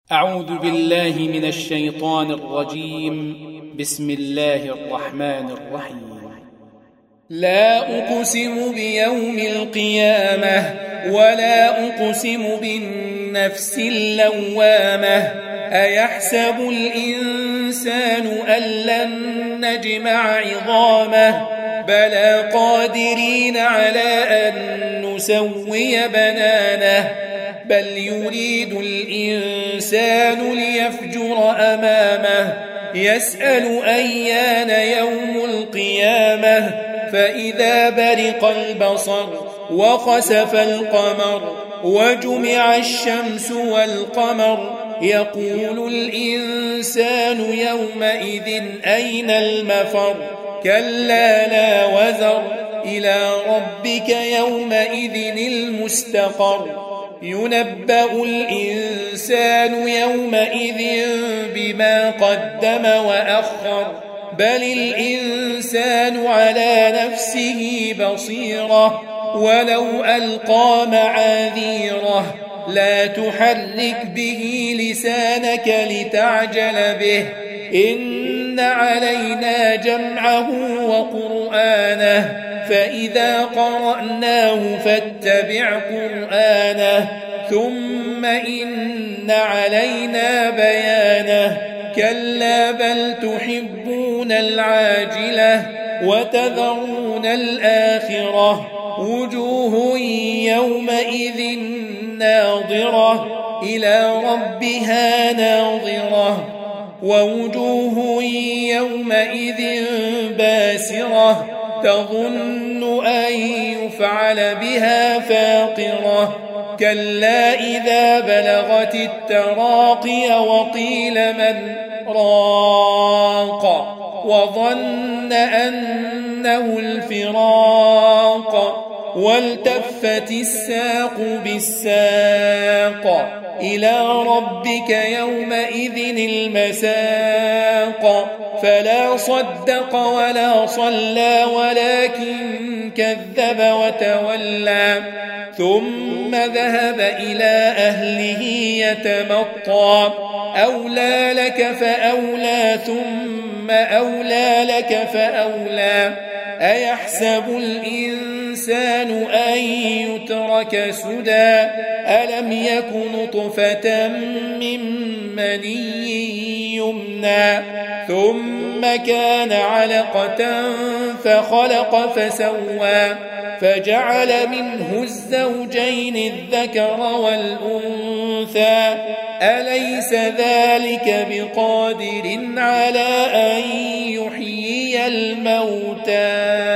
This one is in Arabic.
أعوذ بالله من الشيطان الرجيم. بسم الله الرحمن الرحيم. لا أقسم بيوم القيامة ولا أقسم بالنفس اللوامة أيحسب الإنسان أن لن نجمع عظامه بلى قادرين على أن نسوي بنانه بل يريد الإنسان ليفجر أمامه يسأل أيان يوم القيامة فإذا برق البصر وخسف القمر وجمع الشمس والقمر يقول الإنسان يومئذ أين المفر كلا لا وزر إلى ربك يومئذ المستقر ينبأ الإنسان يومئذ بما قدم وأخر بل الإنسان على نفسه بصيرة ولو ألقى معاذيره لا تحرك به لسانك لتعجل به إن علينا جمعه وقرآنه فإذا قرأناه فاتبع قرآنه ثم إن علينا بيانه كلا بل تحبون العاجلة وتذرون الآخرة وجوه يومئذ ناظرة إلى ربها ناظرة ووجوه يومئذ باسرة تظن أن يفعل بها فاقرة كلا إذا بلغت التراقي وقيل من راق وظن أنه الفراق والتفت الساق بالساق إلى ربك يومئذ المساق فلا صدق ولا صلى ولكن كذب وتولى ثم ذهب إلى أهله يتمطى أولى لك فأولى ثم أولى لك فأولى أيحسب الإنسان أن يترك سدى ألم يك نطفة من مني يمنى ثم كان علقة فخلق فسوى فجعل منه الزوجين الذكر والأنثى أليس ذلك بقادر على أن يحيي الموتى